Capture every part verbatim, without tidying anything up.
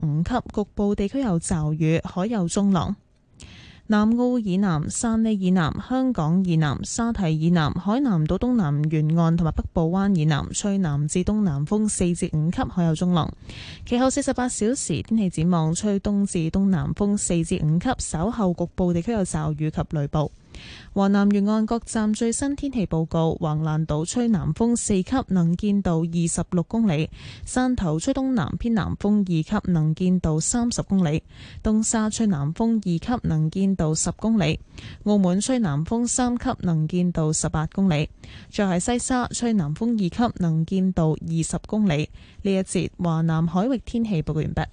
五級，局部地區有驟雨，海有中浪。南澳以南、汕尾以南、香港以南、沙堤以南、海南島東南沿岸同埋北部灣以南吹南至東南風四至五級，海有中浪。其後四十八小時天氣展望，吹東至東南風四至五級，稍後局部地區有驟雨及雷暴。華南沿岸各站最新天氣報告：橫瀾島吹南風四級，能見度二十六公里；汕頭吹東南偏南風二級，能見度三十公里；東沙吹南風二級，能見度十公里；澳門吹南風三級，能見度十八公里；再喺西沙吹南風二級，能見度二十公里。呢一節華南海域天氣報告完畢。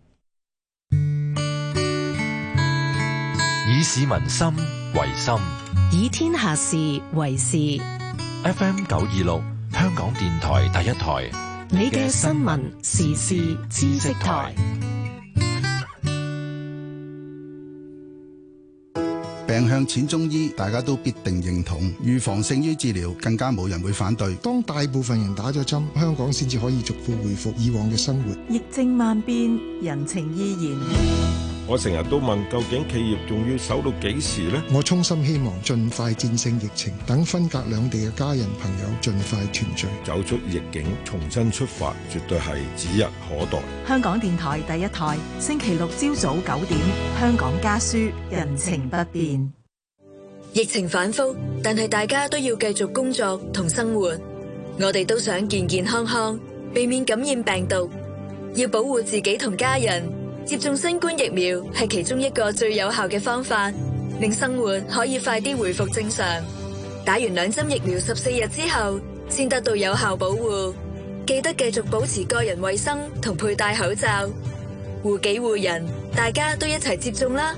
以市民心為心， 以天下事為事。 F M 九二六，香港電台第一台， 你嘅新聞時事知識台。 病向淺中醫，大家都必定認同。預防勝於治療，更加冇人會反對。 當大部分人打咗針，香港先至可以逐步回復以往嘅生活。 疫症萬變，人情依然。 我成日都問，究竟企業仲要守到幾時呢？ 我衷心希望盡快戰勝疫情，等分隔兩地嘅家人朋友盡快團聚， 走出逆境，重新出發，絕對係指日可待。 香港電台第一台，星期六朝早九點，香港家書，人情不變。 疫情反覆，但係大家都要繼續工作同生活。我哋都想健健康康，避免感染病毒，要保護自己同家人。接種新冠疫苗係其中一個最有效嘅方法，令生活可以快啲回復正常。打完兩針疫苗十四日之後，先得到有效保護。記得繼續保持個人衛生同佩戴口罩，護己護人，大家都一齊接種啦。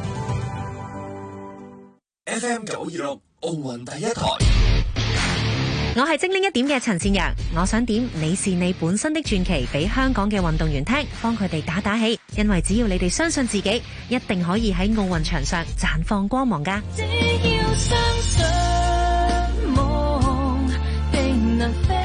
F M 九二六，奧運第一台。 我係精靈一點嘅陳善陽，我想點你是你本身的傳奇俾香港嘅運動員聽，幫佢哋打打氣，因為只要你哋相信自己，一定可以喺奧運場上綻放光芒㗎。 只要相信夢定能飛，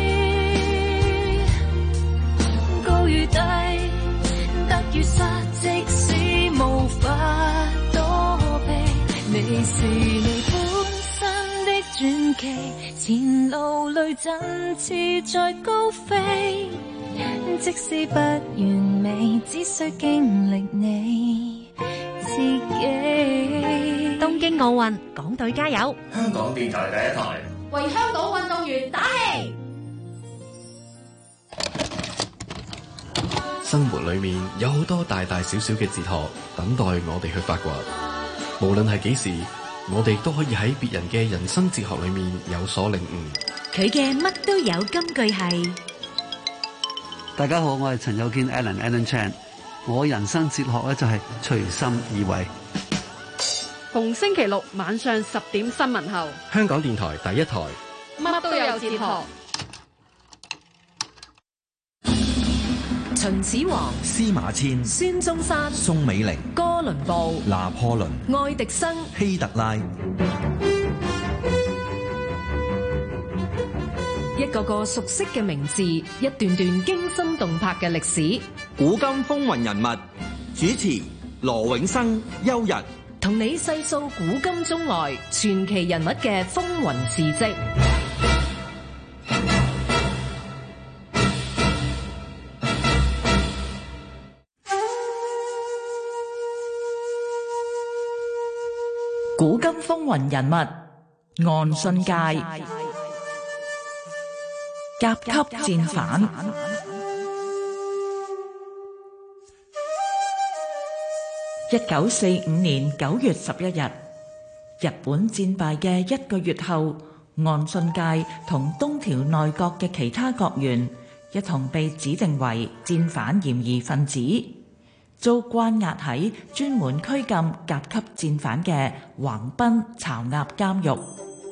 高與低，得與失，即使無法躲避，你是你本身的傳奇，前路裏振翅在高飛，即使不完美，只需經歷你自己。 東京奧運，港隊加油！ 香港電台第一台， 為香港運動員打氣。 生活裏面有好多大大小小嘅哲學等待我哋去發掘，無論係幾時，我哋都可以喺別人嘅人生哲學裏面有所領悟。 佢嘅乜都有金句係： 大家好，我係陳友堅 Alan Alan Chan， 我人生哲學咧就係隨心而為。 逢星期六晚上十點新聞後， 香港電台第一台， 乜都有哲學。 秦始皇、 司馬遷、 孫中山、 宋美齡、 哥倫布、 拿破崙、 愛迪生、 希特拉， 一個個熟悉嘅名字，一段段驚心動魄嘅歷史。 古今風雲人物，主持羅永生、邱日， 同你細數古今中外傳奇人物嘅風雲事跡。 古今風雲人物，岸信介，甲級戰犯。一九四五年九月十一日，日本戰敗嘅一個月後，岸信介同東條內閣嘅其他閣員一同被指定為戰犯嫌疑分子，遭關押喺專門拘禁甲級戰犯嘅橫濱巢鴨監獄。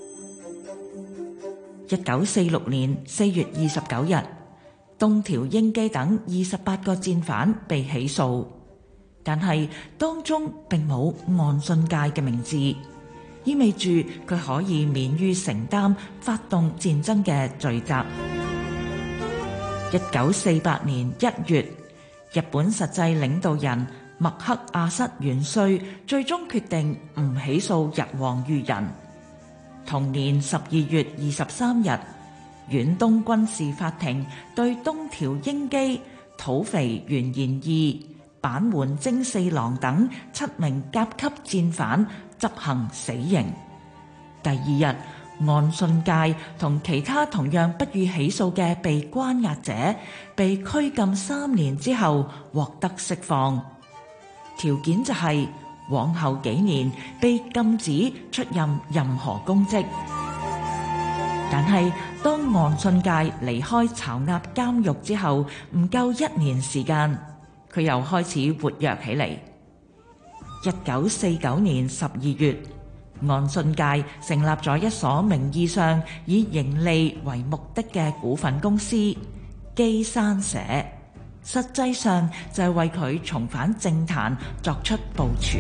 一九四六年四月二十九日，東條英機等二十八個戰犯被起訴，但係當中並冇岸信介嘅名字，意味住佢可以免於承擔發動戰爭嘅罪責。一九四八年一月， 日本實際領導人麥克阿瑟元帥最終決定唔起訴日皇裕仁。同年十二月二十三日，遠東軍事法庭對東條英機、土肥原賢二、板垣征四郎等七名甲級戰犯執行死刑。第二日，岸信介同其他同樣不予起訴嘅被關押者被拘禁三年之後獲得釋放，條件就係往後幾年被禁止出任任何公職。但係當岸信介離開巢押監獄之後，唔夠一年時間，佢又開始活躍起嚟。一九四九年十二月，岸信介成立咗一所名義上以盈利為目的嘅股份公司基山社，實際上就係為佢重返政壇作出部署。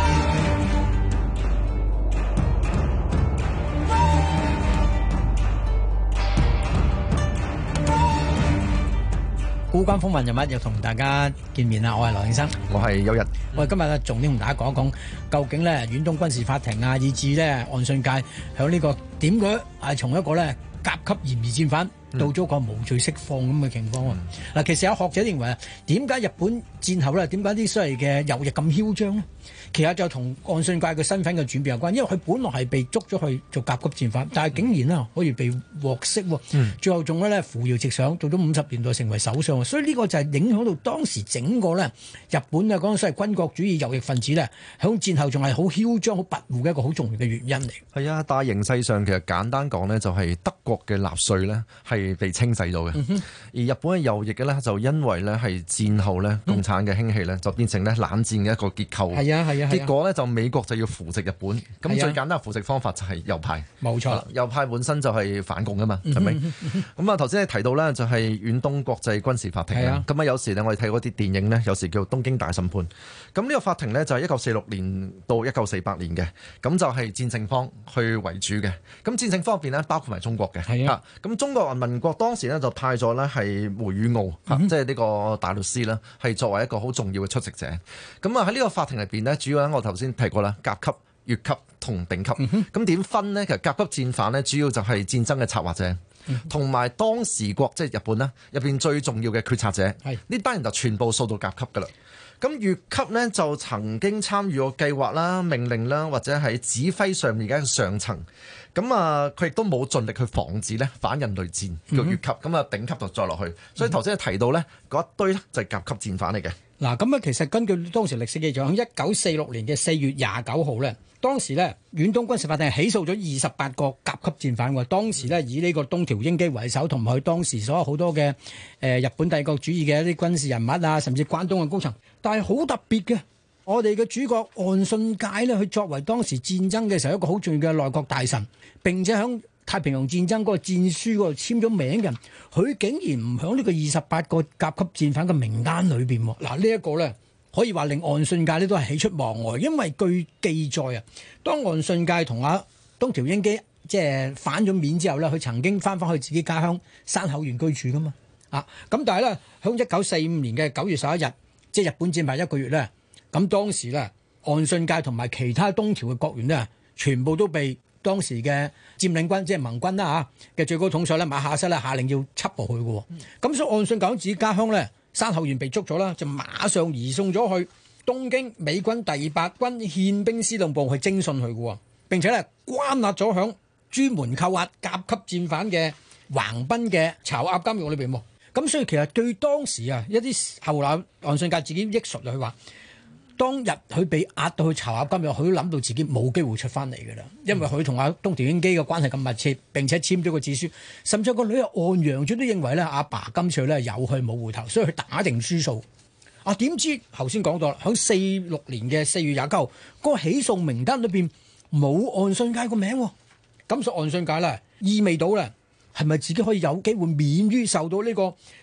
古今風雲人物又同大家見面啦，我係羅永生， 我係邱日。 我哋今日咧重點同大家講一講，究竟咧遠東軍事法庭啊，以至咧岸信介響呢個點解係從一個咧甲級嫌疑戰犯到咗個無罪釋放咁嘅情況喎。嗱、嗯，其實有學者認為啊，點解日本戰後咧，點解啲所謂嘅右翼咁囂張呢？其實就同岸信介嘅身份嘅轉變有關，因為佢本來係被捉咗去做甲級戰犯，但係竟然啦可以被獲釋，嗯、最後仲咧扶搖直上，到咗五十年代成為首相，所以呢個就係影響到當時整個咧日本啊嗰種所謂軍國主義右翼分子咧，響戰後仲係好囂張、好跋扈嘅一個好重要嘅原因嚟。 係啊，但係形勢上其實簡單講呢，就係德國嘅納粹呢係被清洗咗嘅，嗯、而日本嘅右翼嘅呢，就因為呢係戰後呢共產嘅興起呢，就變成呢冷戰嘅一個結構。係啊係啊，結果呢，就美國就要扶植日本，咁、啊、最簡單嘅扶植方法就係右派。冇錯，右派本身就係反共噶嘛，係咪？咁啊頭先你提到呢，就係遠東國際軍事法庭啦。咁啊有時呢，我哋睇嗰啲電影呢，有時叫東京大審判。咁呢個法庭呢，就係一九四六年到一九四八年嘅，咁就係戰勝方去為主嘅。咁戰勝方入邊呢，包括埋中國嘅。係啊。咁中國民國當時呢，就派咗呢係梅宇奧，即係呢個大律師啦，係作為一個好重要嘅出席者。咁啊喺呢個法庭入邊呢，主要咧我頭先提過啦，甲級、乙級同丙級。咁點、嗯、分呢？其實甲級戰犯呢，主要就係戰爭嘅策劃者，同埋、嗯、當時國即係、就是、日本啦入邊最重要嘅決策者。係呢班人就全部掃到甲級噶啦。咁乙級呢，就曾經參與過計劃啦、命令啦，或者係指揮上面嘅上層。咁啊，佢亦都冇盡力去防止咧反人類戰叫乙級。咁啊，丙級就再落去。所以頭先提到呢嗰一堆咧就係甲級戰犯嚟嘅。嗱，咁啊，其實根據當時歷史記載，喺一九四六年嘅四月廿九號咧，當時咧遠東軍事法庭起訴咗二十八個甲級戰犯喎。當時咧以呢個東條英機為首，同埋佢當時所有好多嘅誒、呃、日本帝國主義嘅一啲軍事人物啊，甚至關東嘅高層。但係好特別嘅，我哋嘅主角岸信介咧，佢作為當時戰爭嘅時候一個好重要嘅內閣大臣，並且喺太平洋戰爭嗰個戰書嗰度簽咗名嘅，佢竟然唔喺呢個二十八個甲級戰犯嘅名單裏邊。嗱，呢一個咧可以話令岸信介咧都係喜出望外，因為據記載啊，當岸信介同阿東條英機即係反咗面之後咧，佢曾經翻返去自己家鄉山口縣居住噶嘛。啊，咁但係咧喺一九四五年嘅九月十一日，即係日本戰敗一個月咧，咁當時咧岸信介同埋其他東條嘅國員咧，全部都被當時嘅佔領軍即係盟軍啦嚇嘅最高統帥咧馬夏瑟咧下令要緝捕佢嘅喎，咁、嗯、所以岸信介喺自己家鄉咧山口縣被捉咗啦，就馬上移送咗去東京美軍第八軍憲兵司令部去偵訊佢嘅喎，並且咧關押咗響專門扣押甲級戰犯嘅橫濱嘅巢押監獄裏邊喎。咁所以其實對當時啊一啲後來岸信介自己憶述佢話，當日佢被押到去巢押監獄，佢都諗到自己冇機會出翻嚟嘅啦，因為佢同阿東條英機嘅關係咁密切，並且簽咗個字書，甚至個女啊岸陽珠都認為咧阿爸今次咧有去冇回頭，所以佢打定輸數。啊點知頭先講到啦，喺四六年嘅四月廿九號，嗰個起訴名單裏邊冇岸信介個名喎，咁所以岸信介咧意味到咧係咪自己可以有機會免於受到呢個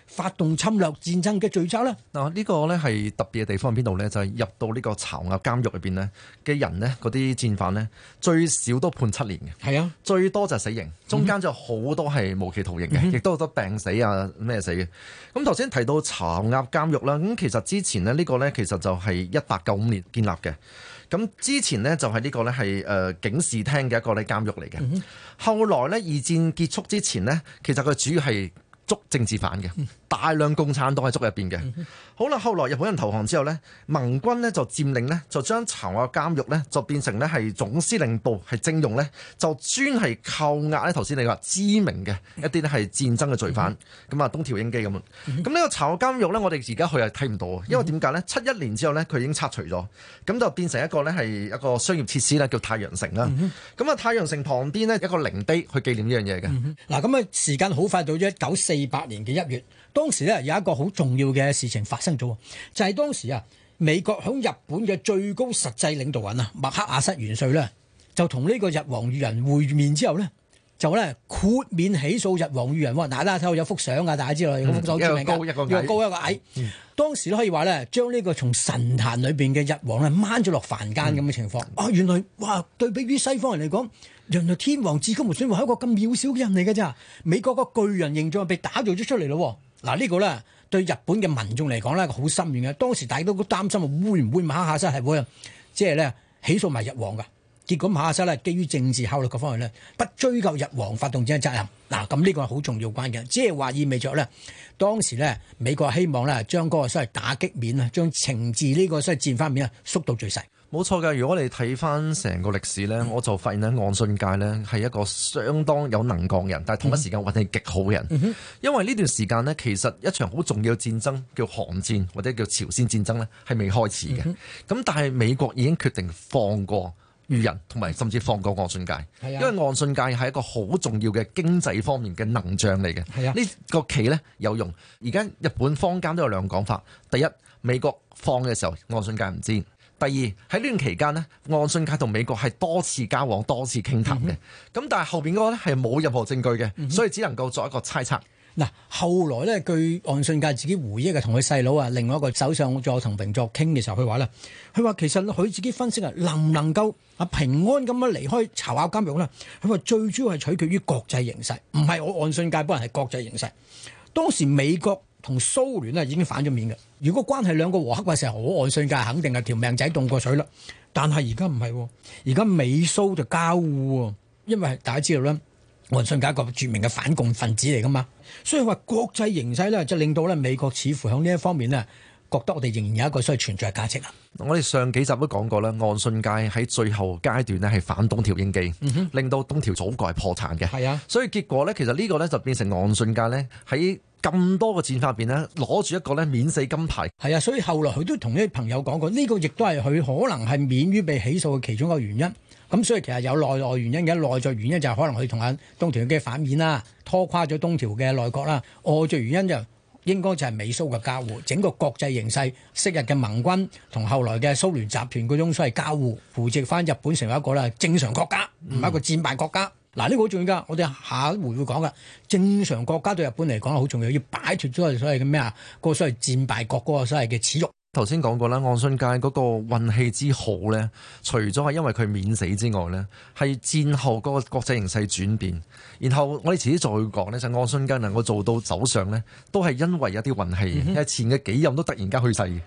發動侵略戰爭嘅罪責咧？ 嗱，呢個咧係特別嘅地方喺邊度咧？就係、是、入到呢個巢鴨監獄裏邊呢嘅人呢，嗰啲戰犯呢，最少都判七年嘅。係啊，最多就係死刑，中間就好多係無期徒刑嘅，亦、嗯、都好多病死啊咩死嘅。咁頭先提到巢鴨監獄啦，咁其實之前呢，呢、這個呢，其實就係一八九五年建立嘅。咁之前呢，就係呢個呢，係誒警視廳嘅一個咧監獄嚟嘅。嗯、後來呢，二戰結束之前呢，其實佢主要係捉政治犯嘅，大量共產黨喺捉入邊嘅。嗯、好啦，後來日本人投降之後呢，盟軍呢就佔領呢，就將巢鴨監獄呢就變成呢係總司令部係徵用呢，就專係扣押呢頭先你話知名嘅一啲呢係戰爭嘅罪犯，咁啊、嗯、東條英機咁啊。咁呢、嗯、個巢鴨監獄呢，我哋而家去係睇唔到啊，因為點解呢？七一年之後呢，佢已經拆除咗，咁就變成一個呢係一個商業設施呢，叫太陽城啦。咁啊、嗯、太陽城旁邊呢，一個陵碑去紀念呢樣嘢嘅。嗱咁啊時間好快到咗一九四八年嘅一月。當時咧有一個好重要嘅事情發生咗，就係、是、當時啊美國響日本嘅最高實際領導人啊麥克阿瑟元帥咧，就同呢個日皇裕仁會面之後咧，就咧豁免起訴日皇裕仁。嗱，大家睇到有幅相啊，大家知道有幅相知名㗎，一個高一個矮，一個高一個矮。嗯、當時都可以話咧，將呢個從神壇裏邊嘅日皇咧掹咗落凡間咁嘅情況。嗯、啊，原來哇對比於西方人嚟講，原來天皇至今無上係一個咁渺小嘅人嚟㗎咋？美國個巨人形象被打造咗出嚟咯。嗱，呢個咧對日本嘅民眾嚟講咧好深遠嘅。當時大家都擔心會唔會馬克阿瑟係會即係咧起訴埋日皇㗎？結果馬克阿瑟咧基於政治考慮各方面咧，不追究日皇發動戰爭責任。嗱，咁呢個係好重要關鍵，即係話意味着咧，當時咧美國希望咧將嗰個所謂打擊面啊，將懲治呢個所謂戰犯面啊縮到最細。冇錯㗎，如果你睇翻成個歷史咧，我就發現咧岸信介咧係一個相當有能幹嘅人，但係同一時間運氣極好嘅人。嗯、哼因為呢段時間呢，其實一場好重要嘅戰爭叫韓戰或者叫朝鮮戰爭呢，係未開始嘅。咁、嗯、哼但係美國已經決定放過裕仁，同埋甚至放過岸信介，啊、因為岸信介係一個好重要嘅經濟方面嘅能將嚟嘅。呢、啊、個棋呢，有用。而家日本坊間都有兩個講法：第一，美國放嘅時候，岸信介唔知。第二，喺呢段期間呢，岸信介同美國係多次交往、多次傾談嘅。咁、嗯、但係後邊嗰個咧係冇任何證據嘅，嗯、所以只能夠作一個猜測。嗱，後來咧，據岸信介自己回憶嘅，同佢細佬啊，另外一個首相佐藤榮作傾嘅時候，佢話咧，佢話其實佢自己分析啊，能唔能夠啊平安咁樣離開巢鴨監獄咧？佢話最主要係取決於國際形勢，唔係我岸信介本人，係國際形勢。當時美國同蘇聯咧已經反咗面嘅。如果關係兩個和洽嘅時候，我岸信介肯定係條命仔凍過水啦。但係而家唔係，而家美蘇就交惡，因為大家知道咧，岸信介一個著名嘅反共分子嚟噶嘛，所以話國際形勢咧就令到咧美國似乎喺呢一方面咧覺得我哋仍然有一個所謂存在價值啦。我哋上幾集都講過啦，岸信介喺最後階段咧係反東條英機，嗯、哼令到東條祖國係破產嘅。係啊，所以結果咧，其實呢個咧就變成岸信介咧喺咁多個戰法入邊咧攞住一個咧免死金牌。係啊，所以後來佢都同啲朋友講過，呢、這個亦都係佢可能係免於被起訴嘅其中一個原因。咁所以其實有內外原因嘅，內在原因就係可能佢同阿東條英機反面啦，拖垮咗東條嘅內閣啦。外在原因就應該就係美蘇嘅交互，整個國際形勢，昔日嘅盟軍同後來嘅蘇聯集團嗰種所謂交互，扶植翻日本成為一個咧正常國家，唔係一個戰敗國家。嗱、嗯，呢個好重要㗎，我哋下一回會講㗎。正常國家對日本嚟講好重要，要擺脫咗所謂嘅咩啊，嗰個所謂戰敗國嗰個所謂嘅恥辱。頭先講過啦，岸信介嗰個運氣之好咧，除咗係因為佢免死之外咧，係戰後嗰個國際形勢轉變。然後我哋遲啲再講咧，就岸信介能夠做到首相咧，都係因為有啲運氣，嗯、哼因為前嘅幾任都突然間去世。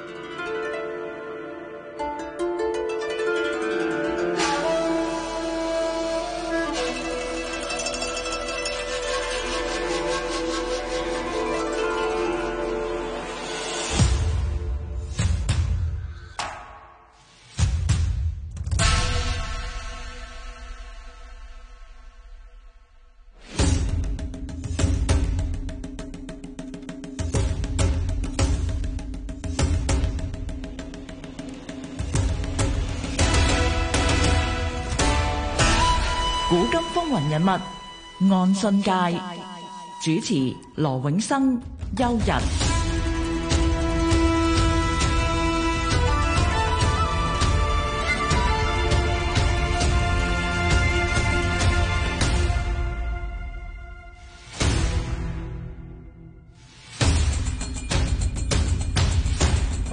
古今風雲人物，岸信介，主持羅永生、邱日。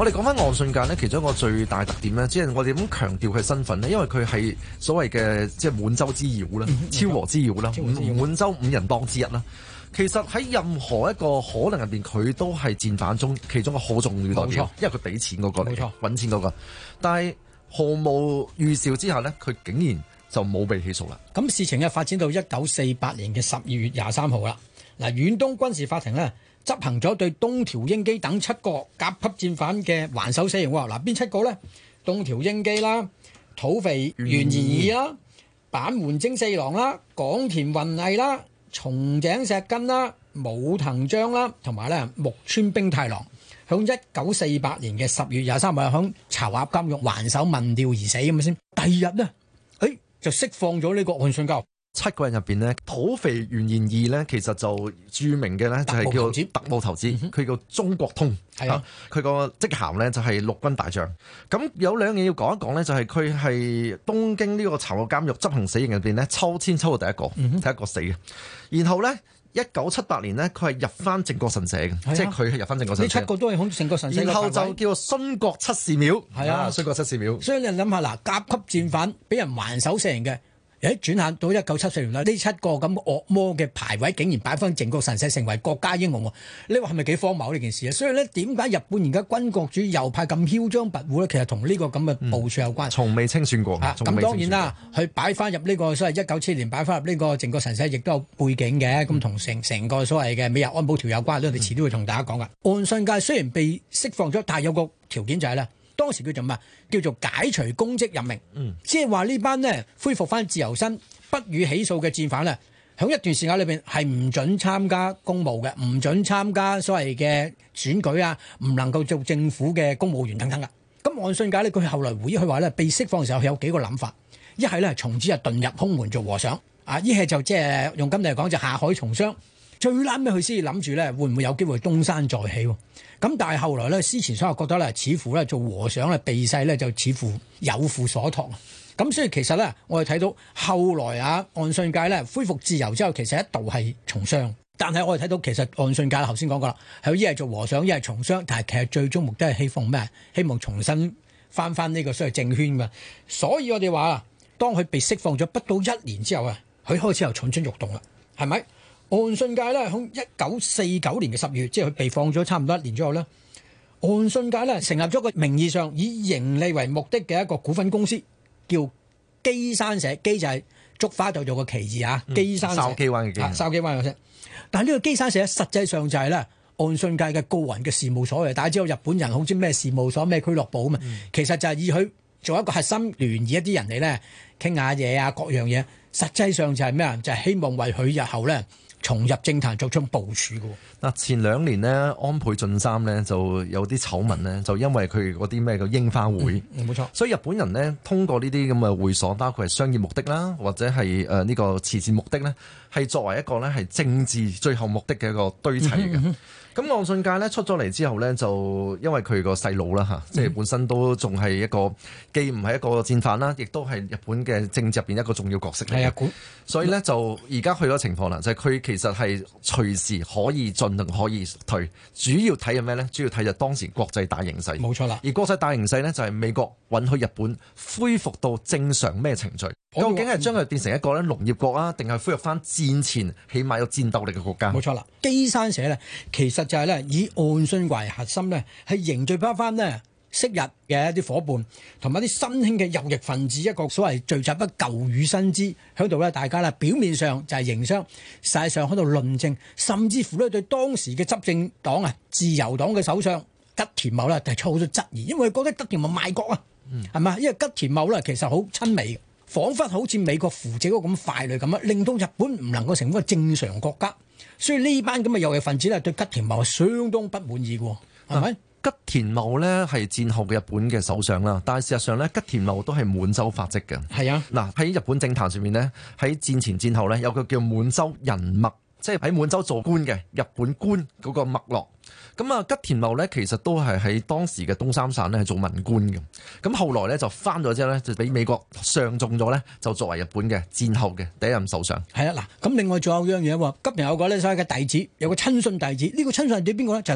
我哋講翻岸信介咧，其中一個最大特點咧，即係我哋咁強調佢身份咧，因為佢係所謂嘅即係滿洲之妖啦、嗯、超和之妖啦、滿洲五人幫之一啦。其實喺任何一個可能入邊，佢都係戰犯中其中一個好重要代表，因為佢俾錢嗰、嗰個嚟，揾錢嗰、嗰個。但係毫無預兆之下咧，佢竟然就冇被起訴啦。 咁事情嘅發展到一九四八年嘅十二月廿三號啦。嗱，遠東軍事法庭咧執行咗對東條英機等七個甲級戰犯嘅還手死刑喎。嗱，邊七個咧？東條英機啦、土肥原賢二啦、板門征四郎啦、廣田弘毅啦、松井石根啦、武藤章啦，同埋咧木村兵太郎，響一九四八年嘅十月廿三號響巢鴨監獄還手問吊而死咁先。第二日呢，誒、哎、就釋放咗呢個岸信介。 七個人入邊呢，土肥原賢二呢，其實就著名嘅呢，就係叫特務頭子，佢、嗯、叫中國通。係啊，佢個職銜呢，就係陸軍大將。咁有兩嘢要講一講呢，就係佢係東京呢個巢鴨監獄執行死刑入邊呢，抽籤抽到第一個，嗯、第一個死嘅。然後呢，一九七八年呢，佢係入翻靖國神社嘅，即係佢係入翻靖國神社。呢七個都係好靖國神社。然後就叫做殉國七士廟。係啊，殉國七士廟。所以你諗下嗱，甲級戰犯俾人還手死刑嘅。誒轉眼到一九七四年啦，呢七個咁惡魔嘅牌位竟然擺翻靖國神社成為國家英雄喎！你話係咪幾荒謬呢件事啊？所以咧，點解日本而家軍國主義右派咁囂張跋扈咧？其實同呢個咁嘅部署有關。從、嗯、未清算過。咁、啊、當然啦，佢擺翻入呢個所謂一九七四年擺翻入呢個靖國神社，亦都有背景嘅。咁同成成個所謂嘅美日安保條有關，我哋遲啲會同大家講噶。岸信介雖然被釋放咗，但係有個條件就係、是、咧。當時叫做乜？叫做解除公職任命，嗯、即係話呢班呢恢復翻自由身、不予起訴嘅戰犯呢，喺一段時間裏邊係唔准參加公務嘅，唔准參加所謂嘅選舉啊，唔能夠做政府嘅公務員等等噶。咁岸信介呢，佢後來回憶佢話呢，被釋放嘅時候佢有幾個諗法，一係呢，從此就遁入空門做和尚，啊，一係就即係用今日嚟講就下海從商。最啱尾佢先諗住咧，會唔會有機會東山再起？咁但係後來咧，思前所後覺得咧，似乎咧做和尚咧避世咧就似乎有負所託。咁所以其實咧，我哋睇到後來啊，岸信介咧恢復自由之後，其實一度係從商。但係我哋睇到其實岸信介頭先講過啦，係一係做和尚，一係從商，但係其實最終目的係希望咩？希望重新翻翻呢個所謂政圈㗎。所以我哋話啊，當佢被釋放咗不到一年之後啊，佢開始又蠢蠢欲動啦，係咪？岸信介咧，喺一九四九年嘅十月，即係佢被放咗差唔多一年之後咧，岸信介咧成立咗個名義上以盈利為目的嘅一個股份公司，叫基山社。基就係竹花度做個旗字啊，基山社。筲箕灣嘅基。啊，筲箕灣嘅啫。但係呢個基山社實際上就係咧岸信介嘅個人嘅事務所嚟。大家知道日本人好似咩事務所、咩俱樂部啊嘛，嗯、其實就係以佢做一個核心聯誼一啲人嚟咧傾下嘢啊，各樣嘢。實際上就係咩啊？就係、是、希望為佢日後咧重入政壇作出部署嘅。嗱，前兩年呢，安倍晉三呢就有啲醜聞呢，就因為佢嗰啲咩叫櫻花會，冇、嗯、錯。所以日本人呢，通過呢啲咁嘅會所，包括係商業目的啦，或者係誒呢個慈善目的呢，係作為一個呢係政治最後目的嘅一個堆砌嘅。嗯咁岸信介咧出咗嚟之後咧，就因為佢個細路啦嚇，即係本身都仲係一個既唔係一個戰犯啦，亦都係日本嘅政治入邊一個重要角色嚟嘅。係啊，所以咧就而家去咗情況啦，就係、是、佢其實係隨時可以進同可以退，主要睇係咩咧？主要睇就當時國際大形勢。冇錯啦。而國際大形勢咧就係美國允許日本恢復到正常咩程序？究竟係將佢變成一個咧農業國啊，定係恢復翻戰前起碼有戰鬥力嘅國家？冇錯啦。基山社咧其實就係咧以岸信介為核心咧，係凝聚翻翻咧昔日嘅一啲伙伴，同埋啲新興嘅右翼分子，一個所謂聚集一舊與新知喺度咧，大家咧表面上就係營商，實際上喺度論證，甚至乎咧對當時嘅執政黨啊自由黨嘅首相吉田茂咧係出好多質疑，因為覺得吉田茂賣國啊，係、嗯、嘛？因為吉田茂咧其實好親美，彷彿好似美國扶植嗰個咁傀儡咁啊，令到日本唔能夠成為一個正常國家。所以呢班咁嘅右翼分子咧，對吉田茂係相當不滿意嘅，係咪？吉田茂呢係戰後嘅日本嘅首相啦，但係事實上呢，吉田茂都係滿洲發跡嘅。係啊，嗱喺日本政壇上面呢，喺戰前戰後呢，有個叫滿洲人脈，即係喺滿洲做官嘅日本官嗰個脈絡。咁啊，吉田茂呢，其實都係喺當時嘅東三省呢係做文官嘅。咁後來呢，就翻咗之後呢，就俾美國上中咗呢，就作為日本嘅戰後嘅第一任首相。係啊，嗱咁另外仲有樣嘢喎，吉田有個呢所謂嘅弟子，有個親信弟子。呢、這個親信弟子邊個呢？就係同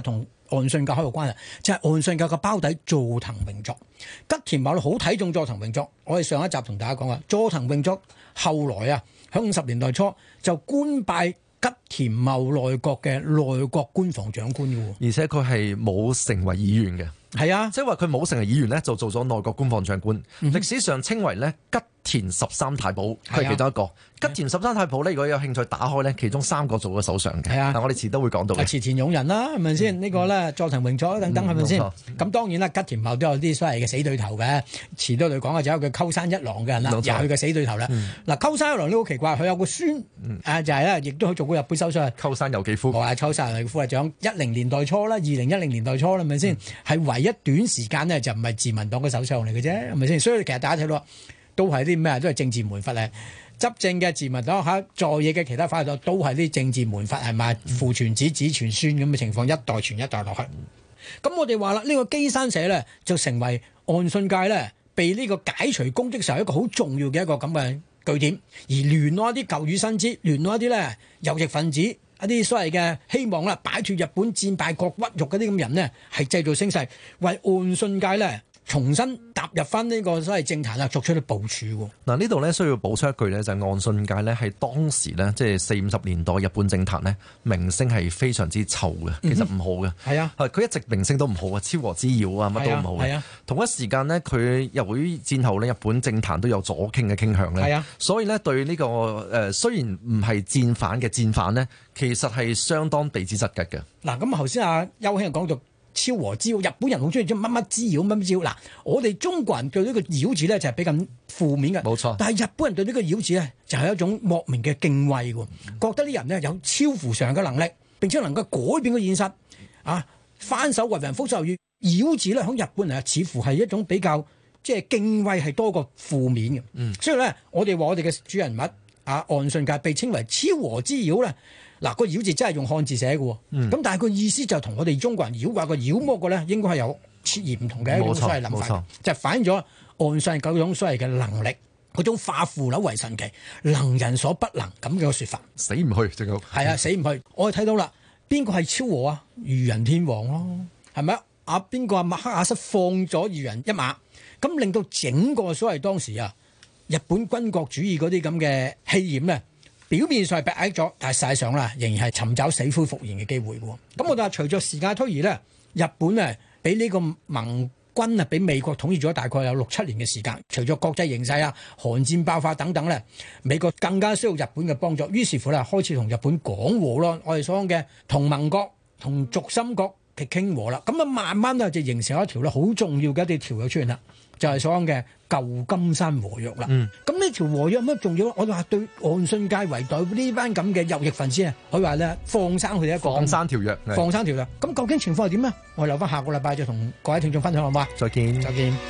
岸信介好有關係，就係、是、岸信介個包底佐藤榮作。吉田茂好睇中佐藤榮作，我哋上一集同大家講啊，佐藤榮作後來啊喺五十年代初就官拜吉田茂內閣嘅內閣官房長官嘅喎， 而且佢係冇成為議員嘅。 係啊， 即係話佢冇成為議員咧，就做咗內閣官房長官。歷、嗯、史上稱為咧吉田十三太保，佢係其中一個。啊、吉田十三太保咧，如果有興趣打開咧，其中三個做咗首相嘅。係啊，但我哋遲都會講到嘅。池田勇人啦，係咪先？嗯、個呢個咧佐藤榮作等等，係咪先？咁、嗯、當然啦，吉田茂都有啲所謂嘅死對頭嘅。遲都嚟講啊，就有個鳩山一郎嘅人啦，又係佢嘅死對頭啦。嗱、嗯，鳩山一郎都好奇怪，佢有個孫、嗯、啊，就係、是、咧，亦都去做過日本首相。鳩山由紀夫，我話鳩山由紀夫係長一零年代初啦，二零一零年代初啦，係咪先？係、嗯、唯一短時間。就唔係自民黨嘅首相嚟嘅啫，係咪先？所以其實大家睇到都係啲咩？都係政治門閥咧。執政嘅自民黨喺在野嘅其他反對黨都係啲政治門閥，係咪？父傳子，子傳孫咁嘅情況，一代傳一代落去。咁我哋話啦，呢、這個基山社咧就成為岸信介咧被呢個解除公職時候一個好重要嘅一個咁嘅據點，而聯絡一啲舊與新知，聯絡一啲咧右翼分子。一啲所謂嘅希望啦，擺脱日本戰敗國屈辱嗰啲咁人呢，係製造聲勢，為岸信介呢重新踏入翻呢個所謂政壇啊，作出啲部署喎。嗱，呢度呢需要補出一句呢，就係岸信介呢係當時呢，即係四五十年代日本政壇呢名聲係非常之臭嘅，其實唔好嘅。係、嗯、啊，佢一直名聲都唔好啊，超和之妖啊，乜都唔好嘅。係啊，同一時間呢，佢由於戰後呢，日本政壇都有左傾嘅傾向呢。係啊，所以呢，對呢、這個誒、呃、雖然唔係戰犯嘅戰犯呢，其實係相當避之則吉嘅。嗱，咁頭先阿邱兄講到超和之妖，日本人好中意將乜乜之妖乜乜之妖。嗱，我哋中國人對呢個妖字咧就係比較負面嘅，冇錯。但係日本人對呢個妖字咧就係一種莫名嘅敬畏喎，覺得啲人呢有超乎常嘅能力，並且能夠改變個現實啊，翻手為人復仇。妖字咧喺日本人似乎係一種比較即係敬畏係多過負面嘅。嗯，所以咧我哋話我哋嘅主人物啊岸信介被稱為超和之妖咧。嗱，個妖字真係用漢字寫嘅，咁、嗯、但係個意思就同我哋中國人妖怪個妖魔個咧，應該係有截然唔同嘅一種所謂諗法，就反映咗岸信介嗰種所謂嘅能力，嗰種化腐朽為神奇，能人所不能咁嘅說法。死唔去，正好係啊，死唔去。我哋睇到啦，邊個係超和啊？裕仁天皇咯，係咪啊？啊，邊個啊？麥克阿瑟放咗裕仁一馬，咁令到整個所謂當時啊日本軍國主義嗰啲咁嘅氣焰咧。表面上係逼矮咗，但係實際上啦，仍然係尋找死灰復燃嘅機會喎。咁我哋話隨着時間推移咧，日本咧俾呢個盟軍啊，俾美國統治咗大概有六七年嘅時間。隨着國際形勢啊、韓戰爆發等等咧，美國更加需要日本嘅幫助，於是乎咧開始同日本講和咯。我哋所講嘅同盟國同軸心國嘅傾和啦。咁啊，慢慢咧就形成一條咧好重要嘅一啲條約出現啦。就係、是、所講嘅舊金山和約啦。咁、嗯、呢條和約有乜重要？我哋話對岸信介為代呢班咁嘅右翼分子啊，佢話咧放生佢哋一個放生條約，放生條約。咁究竟情況係點呢？我哋留翻下個禮拜再同各位聽眾分享好嗎？再見，再見。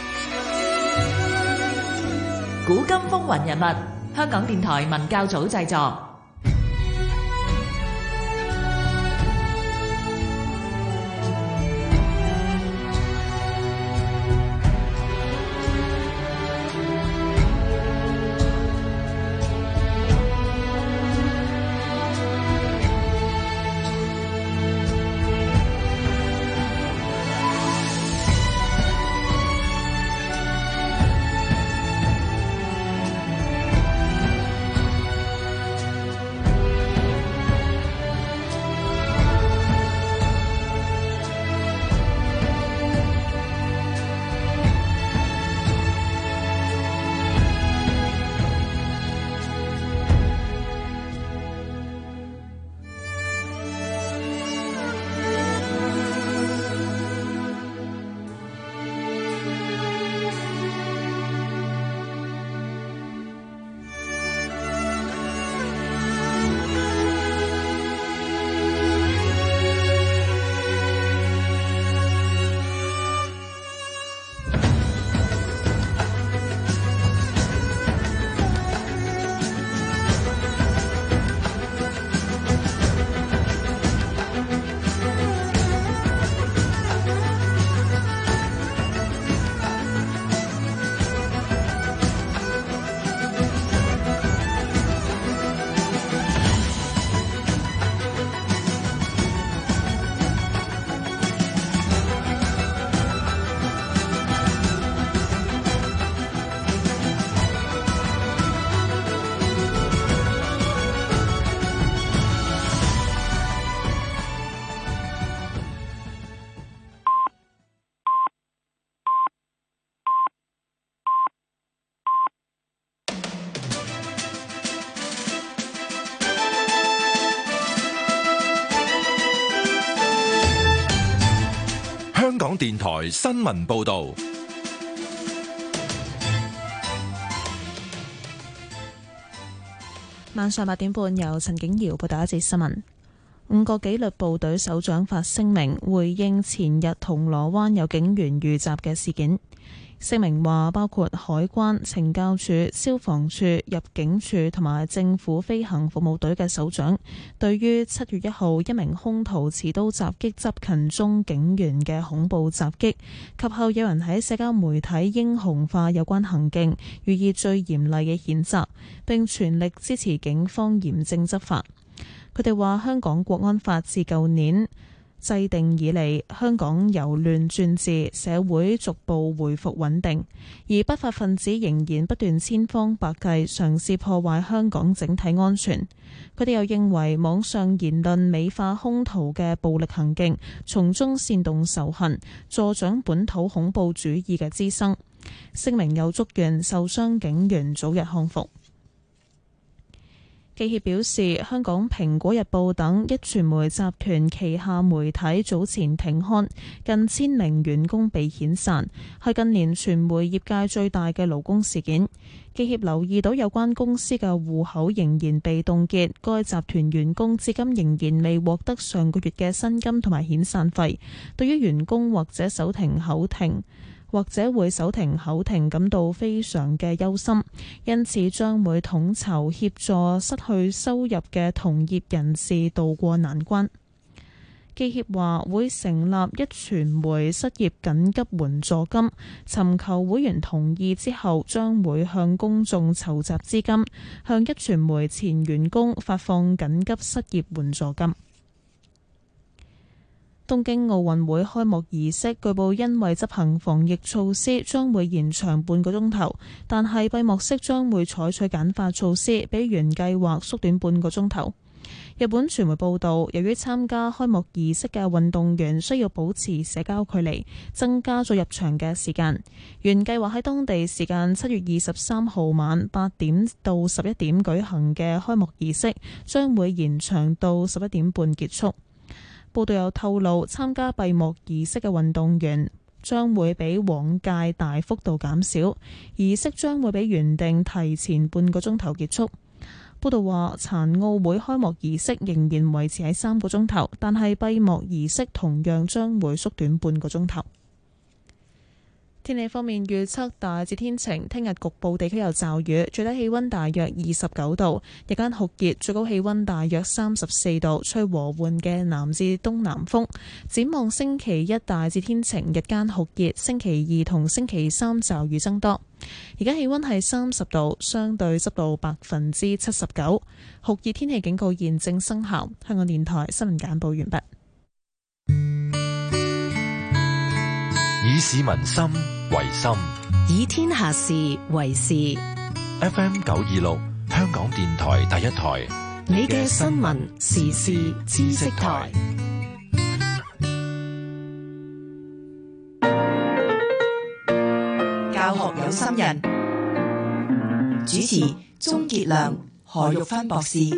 古今風雲人物，香港電台文教組製作。 電台新聞報道。 晚上八點半，由陳景瑤報道一節新聞。五個紀律部隊首長發聲明回應前日銅鑼灣有警員遇襲嘅事件。聲明話，包括海關、懲教署、消防處、入境處同埋政府飛行服務隊嘅首長，對於七月一號一名兇徒持刀襲擊執勤中警員嘅恐怖襲擊，及後有人喺社交媒體英雄化有關行徑，予以最嚴厲嘅譴責，並全力支持警方嚴正執法。佢哋話，香港國安法自舊年制定以嚟，香港由亂轉治，社會逐步回復穩定，而不法分子仍然不斷千方百計嘗試破壞香港整體安全。佢哋又認為網上言論美化兇徒嘅暴力行徑，從中煽動仇恨，助長本土恐怖主義嘅滋生。聲明又祝願受傷警員早日康復。記協表示，香港《蘋果日報》等壹傳媒集團旗下媒體早前停刊，近千名員工被遣散，係近年傳媒業界最大嘅勞工事件。記協留意到有關公司嘅戶口仍然被凍結，該集團員工至今仍然未獲得上個月嘅薪金同埋遣散費。對於員工或者手停口停，或者會手停口停感到非常嘅憂心，因此將會統籌協助失去收入嘅同業人士渡過難關。記協話會成立壹傳媒失業緊急援助金，尋求會員同意之後，將會向公眾籌集資金，向壹傳媒前員工發放緊急失業援助金。東京奧運會開幕儀式據報因為執行防疫措施將會延長半個鐘頭，但係閉幕式將會採取簡化措施，比原計劃縮短半個鐘頭。日本傳媒報道，由於參加開幕儀式嘅運動員需要保持社交距離，增加咗入場嘅時間。原計劃喺當地時間七月二十三號晚八點到十一點舉行嘅開幕儀式，將會延長到十一點半結束。報道有透露，參加閉幕儀式嘅運動員將會比往屆大幅度減少，儀式將會比原定提前半個鐘頭結束。報道話，殘奧會開幕儀式仍然維持喺三個鐘頭，但係閉幕儀式同樣將會縮短半個鐘頭。天氣方面預測大致天晴，聽日局部地區有驟雨，最低氣溫大約二十九度，日間酷熱，最高氣溫大約三十四度，吹和緩嘅南至東南風。展望星期一大致天晴，日間酷熱，星期二同星期三驟雨增多。而家氣溫係三十度，相對濕度百分之七十九，酷熱天氣警告現正生效。香港電台新聞簡報完畢。 以市民心為心， 以天下事為事。 F M 九二六，香港電台第一台， 你嘅新聞時事知識台。 教學有心人，主持鍾傑良、何玉芬博士。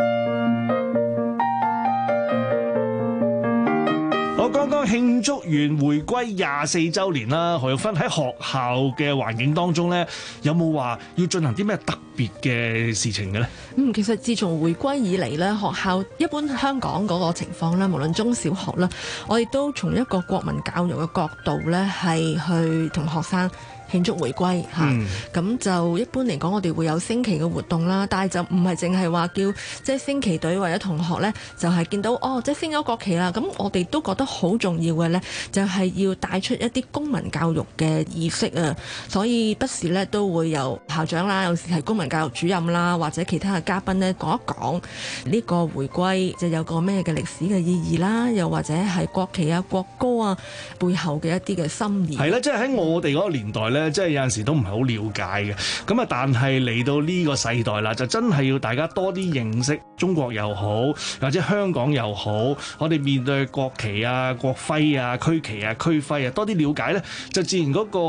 我剛剛慶祝完回歸廿四周年啦，何玉芬喺學校嘅環境當中咧，有冇話要進行啲咩特別嘅事情嘅咧？ 嗯，其實自從回歸以嚟咧，學校一般香港嗰個情況咧，無論中小學啦，我哋都從一個國民教育嘅角度咧，係去同學生慶祝回歸嚇，咁、嗯、就一般嚟講，我哋會有升旗嘅活動啦，但係就唔係淨係話叫即係升旗隊或者同學呢，就係、是、見到哦，即係升咗國旗啦。咁我哋都覺得好重要嘅呢，就係、是、要帶出一啲公民教育嘅意識啊。所以不時呢都會有校長啦，有時係公民教育主任啦，或者其他嘅嘉賓呢講一講呢個回歸就有個咩嘅歷史嘅意義啦，又或者係國旗啊、國歌啊背後嘅一啲嘅心意。 係啦，即係喺我哋嗰個年代呢。即係有陣時都唔係好了解嘅，咁啊，但係嚟到呢個世代啦，就真係要大家多啲認識中國又好，或者香港又好，我哋面對國旗啊、國徽啊、區旗啊、區徽啊，多啲了解咧，就自然嗰個